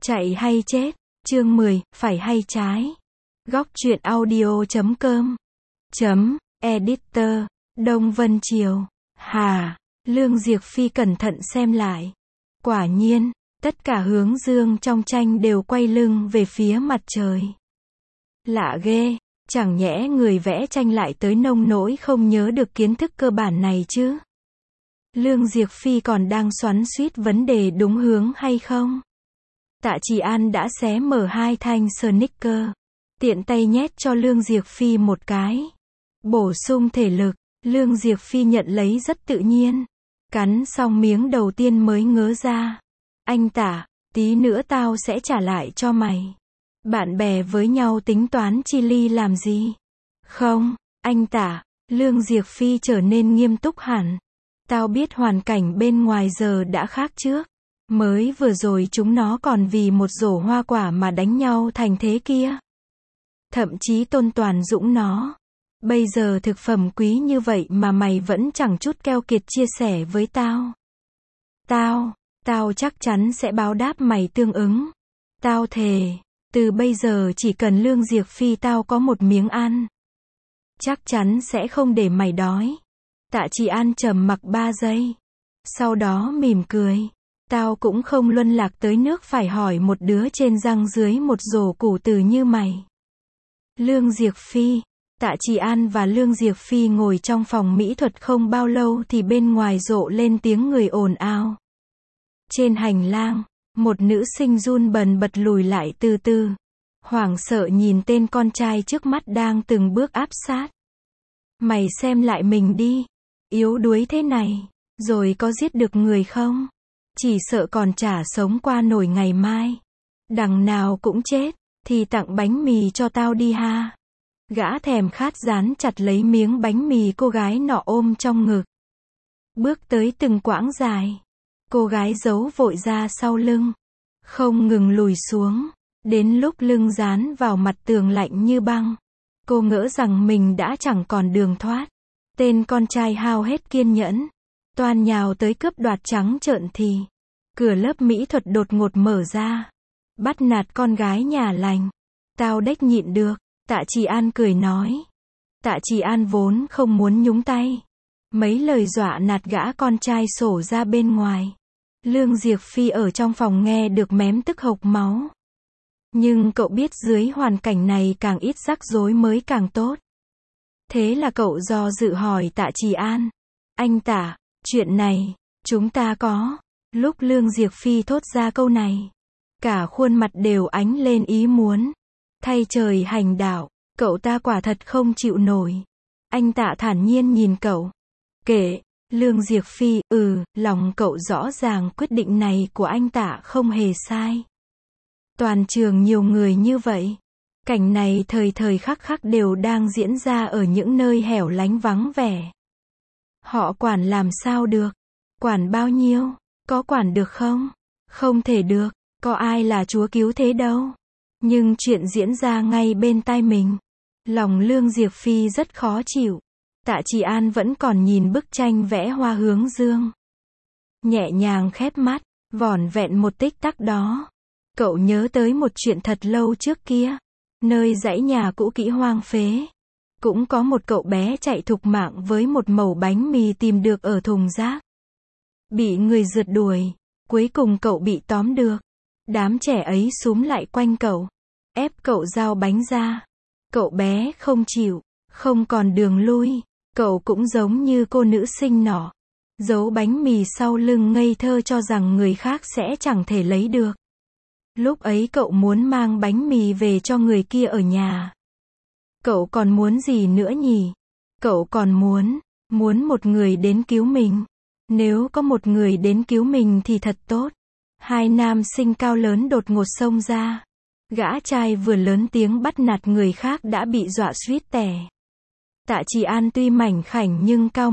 Chạy hay chết, chương 10, phải hay trái. Góc truyện audio.com Editor, Đông Vân Triều. Lương Diệc Phi cẩn thận xem lại. Quả nhiên, tất cả hướng dương trong tranh đều quay lưng về phía mặt trời. Lạ ghê, chẳng nhẽ người vẽ tranh lại tới nông nỗi không nhớ được kiến thức cơ bản này chứ? Lương Diệc Phi còn đang xoắn xuýt vấn đề đúng hướng hay không? Tạ Trì An đã xé mở 2 thanh sneaker, tiện tay nhét cho Lương Diệc Phi một cái. Bổ sung thể lực, Lương Diệc Phi nhận lấy rất tự nhiên. Cắn xong miếng đầu tiên mới ngớ ra. Anh Tạ, tí nữa tao sẽ trả lại cho mày. Bạn bè với nhau tính toán chi ly làm gì? Không, anh Tạ, Lương Diệc Phi trở nên nghiêm túc hẳn. Tao biết hoàn cảnh bên ngoài giờ đã khác trước. Mới vừa rồi chúng nó còn vì một rổ hoa quả mà đánh nhau thành thế kia. Thậm chí Tôn Toàn Dũng nó. Bây giờ thực phẩm quý như vậy mà mày vẫn chẳng chút keo kiệt chia sẻ với tao. Tao chắc chắn sẽ báo đáp mày tương ứng. Tao thề, từ bây giờ chỉ cần Lương Diệc Phi tao có một miếng ăn, chắc chắn sẽ không để mày đói. Tạ Trì An trầm mặc 3 giây. Sau đó mỉm cười. Tao cũng không luân lạc tới nước phải hỏi một đứa trên răng dưới một rổ củ từ như mày. Lương Diệc Phi. Tạ Trì An và Lương Diệc Phi ngồi trong phòng mỹ thuật không bao lâu thì bên ngoài rộ lên tiếng người ồn ào. Trên hành lang, một nữ sinh run bần bật lùi lại từ từ. Hoảng sợ nhìn tên con trai trước mắt đang từng bước áp sát. Mày xem lại mình đi. Yếu đuối thế này, rồi có giết được người không? Chỉ sợ còn chả sống qua nổi ngày mai. Đằng nào cũng chết, thì tặng bánh mì cho tao đi ha. Gã thèm khát dán chặt lấy miếng bánh mì cô gái nọ ôm trong ngực. Bước tới từng quãng dài. Cô gái giấu vội ra sau lưng. Không ngừng lùi xuống. Đến lúc lưng dán vào mặt tường lạnh như băng. Cô ngỡ rằng mình đã chẳng còn đường thoát. Tên con trai hao hết kiên nhẫn. Toan nhào tới cướp đoạt trắng trợn thì cửa lớp mỹ thuật đột ngột mở ra. Bắt nạt con gái nhà lành. Tao đếch nhịn được. Tạ Trì An cười nói. Tạ Trì An vốn không muốn nhúng tay. Mấy lời dọa nạt gã con trai sổ ra bên ngoài. Lương Diệc Phi ở trong phòng nghe được mém tức hộc máu. Nhưng cậu biết dưới hoàn cảnh này càng ít rắc rối mới càng tốt. Thế là cậu do dự hỏi Tạ Trì An. Anh Tạ, chuyện này, chúng ta có. Lúc Lương Diệc Phi thốt ra câu này, cả khuôn mặt đều ánh lên ý muốn. Thay trời hành đạo, cậu ta quả thật không chịu nổi. Anh Tạ thản nhiên nhìn cậu. Kệ, Lương Diệc Phi, lòng cậu rõ ràng quyết định này của anh Tạ không hề sai. Toàn trường nhiều người như vậy. Cảnh này thời thời khắc khắc đều đang diễn ra ở những nơi hẻo lánh vắng vẻ. Họ quản làm sao được? Quản bao nhiêu? Có quản được không? Không thể được, có ai là chúa cứu thế đâu. Nhưng chuyện diễn ra ngay bên tai mình. Lòng Lương Diệc Phi rất khó chịu. Tạ Trì An vẫn còn nhìn bức tranh vẽ hoa hướng dương. Nhẹ nhàng khép mắt, vỏn vẹn một tích tắc đó. Cậu nhớ tới một chuyện thật lâu trước kia. Nơi dãy nhà cũ kỹ hoang phế. Cũng có một cậu bé chạy thục mạng với một mẩu bánh mì tìm được ở thùng rác. Bị người rượt đuổi. Cuối cùng cậu bị tóm được. Đám trẻ ấy xúm lại quanh cậu. Ép cậu giao bánh ra. Cậu bé không chịu. Không còn đường lui. Cậu cũng giống như cô nữ sinh nọ. Giấu bánh mì sau lưng ngây thơ cho rằng người khác sẽ chẳng thể lấy được. Lúc ấy cậu muốn mang bánh mì về cho người kia ở nhà. Cậu còn muốn gì nữa nhỉ? Cậu còn muốn một người đến cứu mình. Nếu có một người đến cứu mình thì thật tốt. 2 nam sinh cao lớn đột ngột xông ra. Gã trai vừa lớn tiếng bắt nạt người khác đã bị dọa suýt tè. Tạ Trì An tuy mảnh khảnh nhưng cao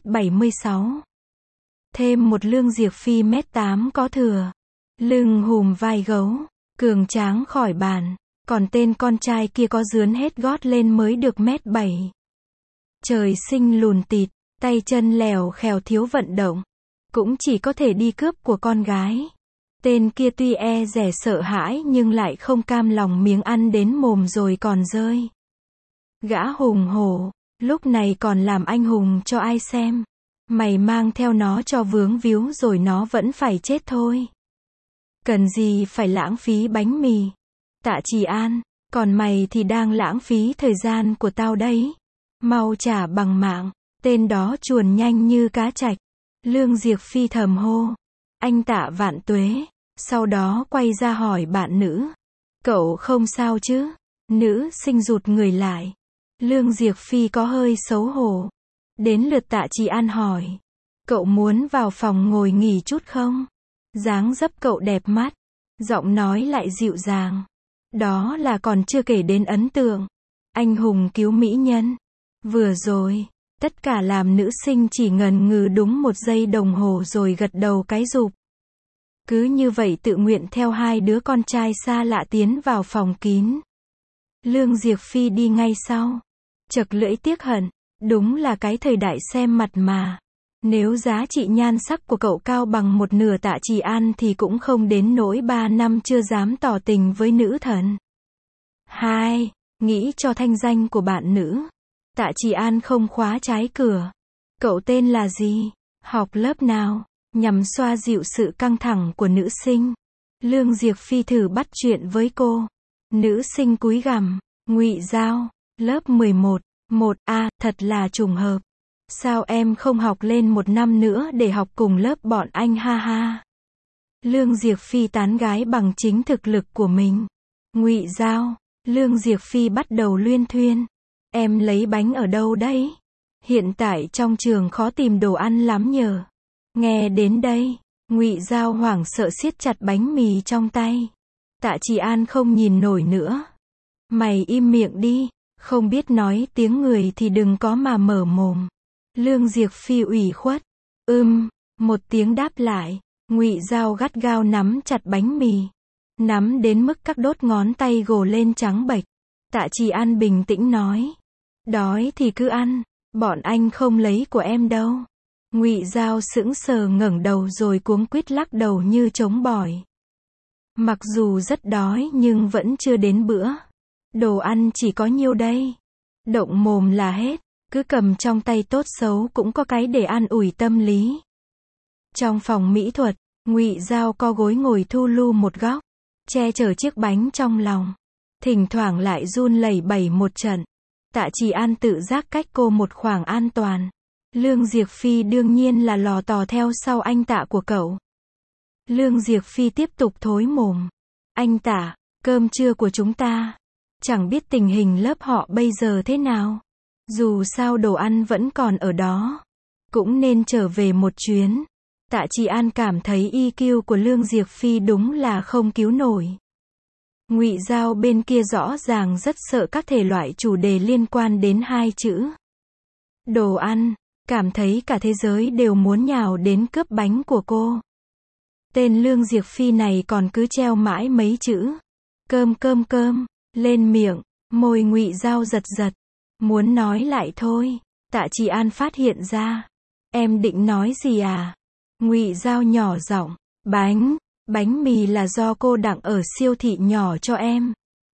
1m76. Thêm một Lương Diệc Phi 1m8 có thừa. Lưng hùm vai gấu, cường tráng khỏi bàn. Còn tên con trai kia có dướn hết gót lên mới được 1m7. Trời sinh lùn tịt, tay chân lèo khèo thiếu vận động. Cũng chỉ có thể đi cướp của con gái. Tên kia tuy e dè sợ hãi nhưng lại không cam lòng miếng ăn đến mồm rồi còn rơi. Gã hùng hổ, lúc này còn làm anh hùng cho ai xem. Mày mang theo nó cho vướng víu rồi nó vẫn phải chết thôi. Cần gì phải lãng phí bánh mì. Tạ Trì An, còn mày thì đang lãng phí thời gian của tao đấy. Mau trả bằng mạng. Tên đó chuồn nhanh như cá trạch. Lương Diệc Phi thầm hô. Anh Tạ vạn tuế. Sau đó quay ra hỏi bạn nữ. Cậu không sao chứ? Nữ sinh rụt người lại. Lương Diệc Phi có hơi xấu hổ. Đến lượt Tạ Trì An hỏi. Cậu muốn vào phòng ngồi nghỉ chút không? Dáng dấp cậu đẹp mắt. Giọng nói lại dịu dàng. Đó là còn chưa kể đến ấn tượng. Anh hùng cứu mỹ nhân. Vừa rồi, tất cả làm nữ sinh chỉ ngần ngừ đúng 1 giây đồng hồ rồi gật đầu cái rụp. Cứ như vậy tự nguyện theo 2 đứa con trai xa lạ tiến vào phòng kín. Lương Diệc Phi đi ngay sau. Chật lưỡi tiếc hận. Đúng là cái thời đại xem mặt mà. Nếu giá trị nhan sắc của cậu cao bằng 1/2 Tạ Trì An thì cũng không đến nỗi 3 năm chưa dám tỏ tình với nữ thần. 2. Nghĩ cho thanh danh của bạn nữ. Tạ Trì An không khóa trái cửa. Cậu tên là gì? Học lớp nào? Nhằm xoa dịu sự căng thẳng của nữ sinh. Lương Diệc Phi thử bắt chuyện với cô. Nữ sinh cúi gằm. Ngụy Giao. Lớp 11. 1A, thật là trùng hợp. Sao em không học lên 1 năm nữa để học cùng lớp bọn anh ha ha. Lương Diệc Phi tán gái bằng chính thực lực của mình. Ngụy Giao. Lương Diệc Phi bắt đầu luyên thuyên. Em lấy bánh ở đâu đấy? Hiện tại trong trường khó tìm đồ ăn lắm nhờ. Nghe đến đây, Ngụy Giao hoảng sợ siết chặt bánh mì trong tay. Tạ Trì An không nhìn nổi nữa. Mày im miệng đi, không biết nói tiếng người thì đừng có mà mở mồm. Lương Diệc Phi ủy khuất. Một tiếng đáp lại. Ngụy Giao gắt gao nắm chặt bánh mì. Nắm đến mức các đốt ngón tay gồ lên trắng bệch. Tạ Trì An bình tĩnh nói. Đói thì cứ ăn, bọn anh không lấy của em đâu. Ngụy Giao sững sờ ngẩng đầu rồi cuống quýt lắc đầu như trống bỏi. Mặc dù rất đói nhưng vẫn chưa đến bữa. Đồ ăn chỉ có nhiêu đây. Động mồm là hết, cứ cầm trong tay tốt xấu cũng có cái để an ủi tâm lý. Trong phòng mỹ thuật, Ngụy Giao co gối ngồi thu lu một góc, che chở chiếc bánh trong lòng. Thỉnh thoảng lại run lẩy bẩy một trận. Tạ Trì An tự giác cách cô một khoảng an toàn. Lương Diệc Phi đương nhiên là lò tò theo sau anh Tạ của cậu. Lương Diệc Phi tiếp tục thối mồm. Anh Tạ, cơm trưa của chúng ta. Chẳng biết tình hình lớp họ bây giờ thế nào. Dù sao đồ ăn vẫn còn ở đó. Cũng nên trở về một chuyến. Tạ Trì An cảm thấy EQ của Lương Diệc Phi đúng là không cứu nổi. Ngụy Giao bên kia rõ ràng rất sợ các thể loại chủ đề liên quan đến 2 chữ. Đồ ăn, cảm thấy cả thế giới đều muốn nhào đến cướp bánh của cô. Tên Lương Diệc Phi này còn cứ treo mãi mấy chữ. Cơm cơm cơm, lên miệng, môi Ngụy Giao giật giật. Muốn nói lại thôi. Tạ Trì An phát hiện ra. Em định nói gì à? Ngụy Giao nhỏ giọng. Bánh mì là do cô đặng ở siêu thị nhỏ cho em.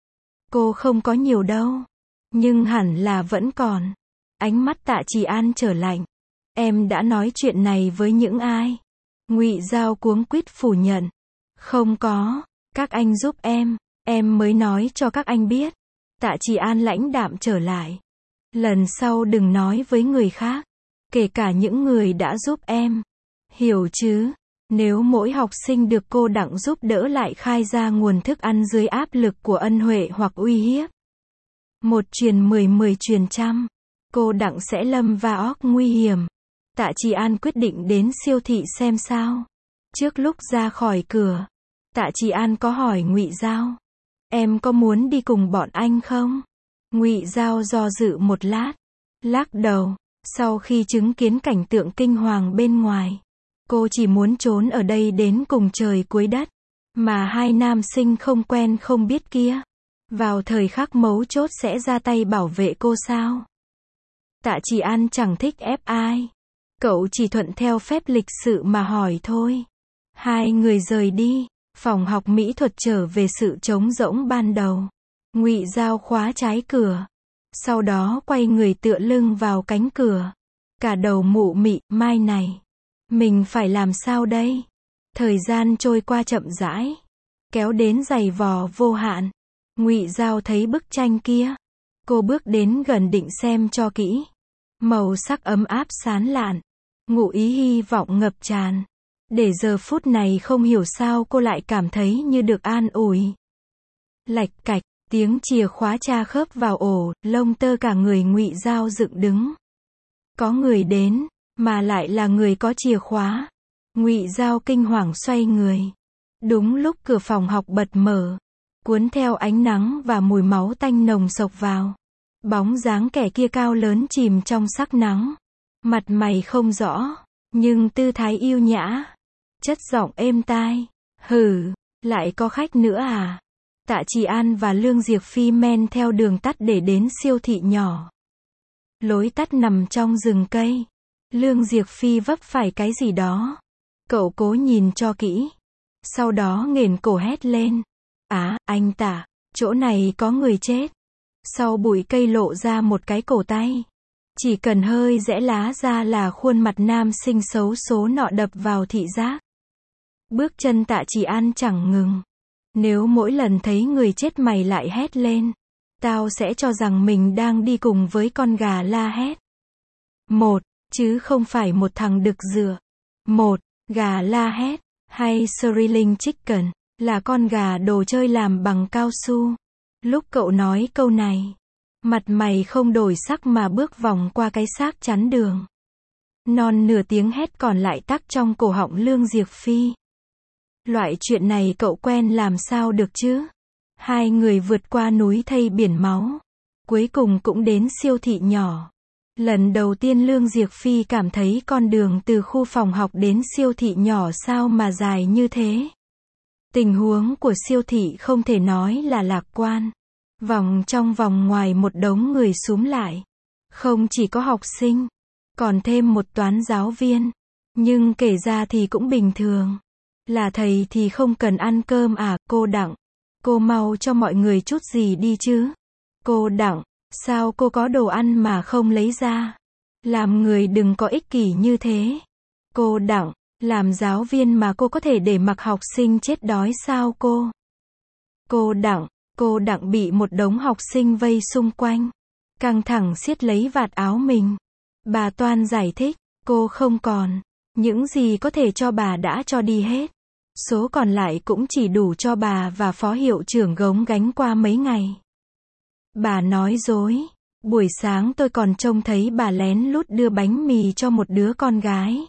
Cô không có nhiều đâu. Nhưng hẳn là vẫn còn. Ánh mắt Tạ Trì An trở lạnh. Em đã nói chuyện này với những ai? Ngụy Giao cuống quýt phủ nhận. Không có. Các anh giúp em mới nói cho các anh biết. Tạ Trì An lãnh đạm trở lại. Lần sau đừng nói với người khác. Kể cả những người đã giúp em. Hiểu chứ? Nếu mỗi học sinh được cô đặng giúp đỡ lại khai ra nguồn thức ăn dưới áp lực của ân huệ hoặc uy hiếp. 1 truyền 10 10 truyền trăm. Cô đặng sẽ lâm vào nguy hiểm. Tạ Trì An quyết định đến siêu thị xem sao. Trước lúc ra khỏi cửa, Tạ Trì An có hỏi Ngụy Giao. Em có muốn đi cùng bọn anh không? Ngụy Giao do dự một lát. Lắc đầu. Sau khi chứng kiến cảnh tượng kinh hoàng bên ngoài. Cô chỉ muốn trốn ở đây đến cùng trời cuối đất. Mà 2 nam sinh không quen không biết kia. Vào thời khắc mấu chốt sẽ ra tay bảo vệ cô sao? Tạ Trì An chẳng thích ép ai. Cậu chỉ thuận theo phép lịch sự mà hỏi thôi. 2 người rời đi. Phòng học mỹ thuật trở về sự trống rỗng ban đầu. Ngụy Giao khóa trái cửa. Sau đó quay người tựa lưng vào cánh cửa. Cả đầu mụ mị, mai này. Mình phải làm sao đây? Thời gian trôi qua chậm rãi. Kéo đến giày vò vô hạn. Ngụy Giao thấy bức tranh kia. Cô bước đến gần định xem cho kỹ. Màu sắc ấm áp sáng lạn. Ngụ ý hy vọng ngập tràn. Để giờ phút này không hiểu sao cô lại cảm thấy như được an ủi. Lạch cạch, tiếng chìa khóa tra khớp vào ổ, lông tơ cả người Ngụy Giao dựng đứng. Có người đến, mà lại là người có chìa khóa. Ngụy Giao kinh hoàng xoay người. Đúng lúc cửa phòng học bật mở, cuốn theo ánh nắng và mùi máu tanh nồng sộc vào. Bóng dáng kẻ kia cao lớn chìm trong sắc nắng. Mặt mày không rõ, nhưng tư thái yêu nhã. Chất giọng êm tai. Hừ, lại có khách nữa à? Tạ Trì An và Lương Diệc Phi men theo đường tắt để đến siêu thị nhỏ. Lối tắt nằm trong rừng cây. Lương Diệc Phi vấp phải cái gì đó. Cậu cố nhìn cho kỹ. Sau đó nghển cổ hét lên. Á, anh Tạ, chỗ này có người chết. Sau bụi cây lộ ra một cái cổ tay. Chỉ cần hơi rẽ lá ra là khuôn mặt nam sinh xấu số nọ đập vào thị giác. Bước chân Tạ Trì An chẳng ngừng. Nếu mỗi lần thấy người chết mày lại hét lên, tao sẽ cho rằng mình đang đi cùng với con gà la hét. Một, chứ không phải một thằng đực dựa. Một, gà la hét, hay Sterling Chicken, là con gà đồ chơi làm bằng cao su. Lúc cậu nói câu này, mặt mày không đổi sắc mà bước vòng qua cái xác chắn đường. Non nửa tiếng hét còn lại tắc trong cổ họng Lương Diệc Phi. Loại chuyện này cậu quen làm sao được chứ? Hai người vượt qua núi thây biển máu. Cuối cùng cũng đến siêu thị nhỏ. Lần đầu tiên Lương Diệc Phi cảm thấy con đường từ khu phòng học đến siêu thị nhỏ sao mà dài như thế. Tình huống của siêu thị không thể nói là lạc quan. Vòng trong vòng ngoài một đống người súm lại. Không chỉ có học sinh, còn thêm một toán giáo viên. Nhưng kể ra thì cũng bình thường. Là thầy thì không cần ăn cơm à, cô Đặng. Cô mau cho mọi người chút gì đi chứ. Cô Đặng, sao cô có đồ ăn mà không lấy ra? Làm người đừng có ích kỷ như thế. Cô Đặng, làm giáo viên mà cô có thể để mặc học sinh chết đói sao cô? Cô Đặng bị một đống học sinh vây xung quanh. Căng thẳng siết lấy vạt áo mình. Bà Toan giải thích, cô không còn. Những gì có thể cho bà đã cho đi hết. Số còn lại cũng chỉ đủ cho bà và phó hiệu trưởng gống gánh qua mấy ngày. Bà nói dối. Buổi sáng tôi còn trông thấy bà lén lút đưa bánh mì cho một đứa con gái.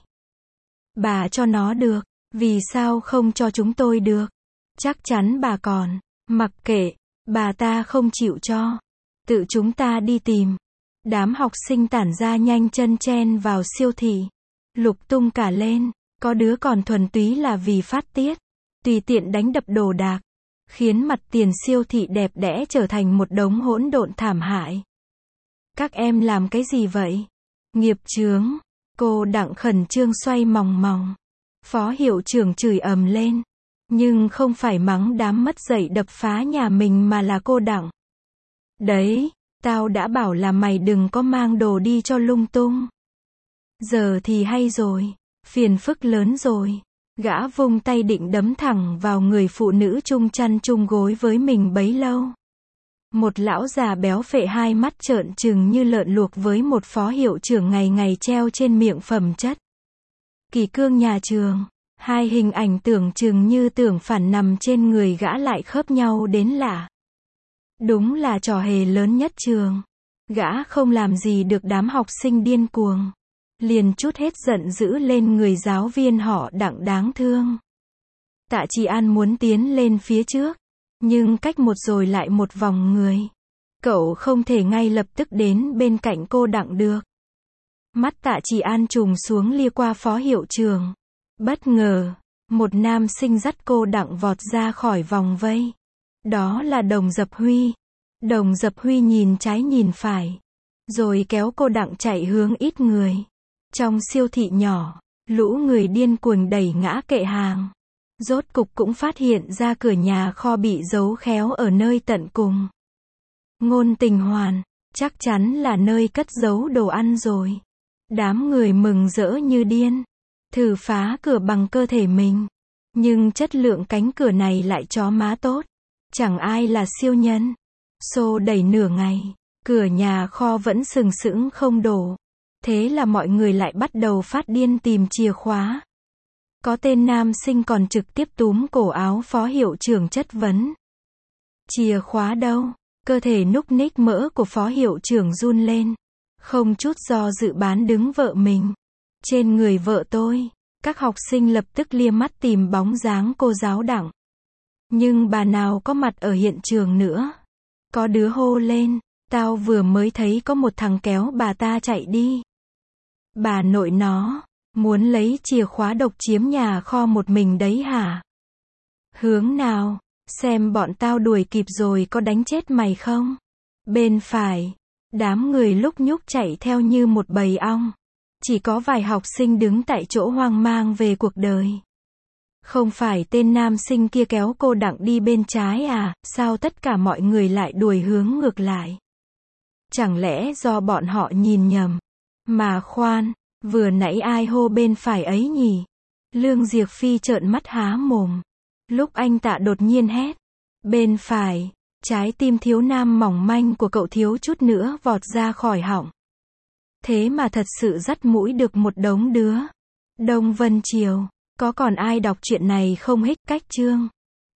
Bà cho nó được, vì sao không cho chúng tôi được? Chắc chắn bà còn. Mặc kệ, bà ta không chịu cho. Tự chúng ta đi tìm. Đám học sinh tản ra nhanh chân chen vào siêu thị. Lục tung cả lên. Có đứa còn thuần túy là vì phát tiết. Tùy tiện đánh đập đồ đạc. Khiến mặt tiền siêu thị đẹp đẽ trở thành một đống hỗn độn thảm hại. Các em làm cái gì vậy? Nghiệp chướng. Cô Đặng khẩn trương xoay mòng mòng. Phó hiệu trưởng chửi ầm lên. Nhưng không phải mắng đám mất dạy đập phá nhà mình mà là cô Đặng. Đấy, tao đã bảo là mày đừng có mang đồ đi cho lung tung. Giờ thì hay rồi. Phiền phức lớn rồi. Gã vung tay định đấm thẳng vào người phụ nữ chung chăn chung gối với mình bấy lâu. Một lão già béo phệ hai mắt trợn trừng như lợn luộc với một phó hiệu trưởng ngày ngày treo trên miệng phẩm chất. Kỷ cương nhà trường. Hai hình ảnh tưởng chừng như tưởng phản nằm trên người gã lại khớp nhau đến lạ. Đúng là trò hề lớn nhất trường. Gã không làm gì được đám học sinh điên cuồng. Liền trút hết giận dữ lên người giáo viên họ Đặng đáng thương. Tạ Trì An muốn tiến lên phía trước. Nhưng cách một rồi lại một vòng người. Cậu không thể ngay lập tức đến bên cạnh cô Đặng được. Mắt Tạ Trì An trùng xuống lia qua phó hiệu trưởng. Bất ngờ, một nam sinh dắt cô Đặng vọt ra khỏi vòng vây. Đó là Đồng Dập Huy. Đồng Dập Huy nhìn trái nhìn phải. Rồi kéo cô Đặng chạy hướng ít người. Trong siêu thị nhỏ, lũ người điên cuồng đẩy ngã kệ hàng. Rốt cục cũng phát hiện ra cửa nhà kho bị giấu khéo ở nơi tận cùng. Ngôn Tình Hoàn, chắc chắn là nơi cất giấu đồ ăn rồi. Đám người mừng rỡ như điên, thử phá cửa bằng cơ thể mình. Nhưng chất lượng cánh cửa này lại chó má tốt. Chẳng ai là siêu nhân. Xô đẩy nửa ngày, cửa nhà kho vẫn sừng sững không đổ. Thế là mọi người lại bắt đầu phát điên tìm chìa khóa. Có tên nam sinh còn trực tiếp túm cổ áo phó hiệu trưởng chất vấn. Chìa khóa đâu? Cơ thể núc ních mỡ của phó hiệu trưởng run lên. Không chút do dự bán đứng vợ mình. Trên người vợ tôi, các học sinh lập tức lia mắt tìm bóng dáng cô giáo Đặng. Nhưng bà nào có mặt ở hiện trường nữa. Có đứa hô lên, tao vừa mới thấy có một thằng kéo bà ta chạy đi. Bà nội nó, muốn lấy chìa khóa độc chiếm nhà kho một mình đấy hả? Hướng nào, xem bọn tao đuổi kịp rồi có đánh chết mày không? Bên phải, đám người lúc nhúc chạy theo như một bầy ong. Chỉ có vài học sinh đứng tại chỗ hoang mang về cuộc đời. Không phải tên nam sinh kia kéo cô Đặng đi bên trái à, sao tất cả mọi người lại đuổi hướng ngược lại? Chẳng lẽ do bọn họ nhìn nhầm? Mà khoan, vừa nãy ai hô bên phải ấy nhỉ? Lương Diệc Phi trợn mắt há mồm. Lúc anh Tạ đột nhiên hét. Bên phải, trái tim thiếu nam mỏng manh của cậu thiếu chút nữa vọt ra khỏi họng. Thế mà thật sự dắt mũi được một đống đứa. Đông Vân Triều, có còn ai đọc chuyện này không hích cách chương?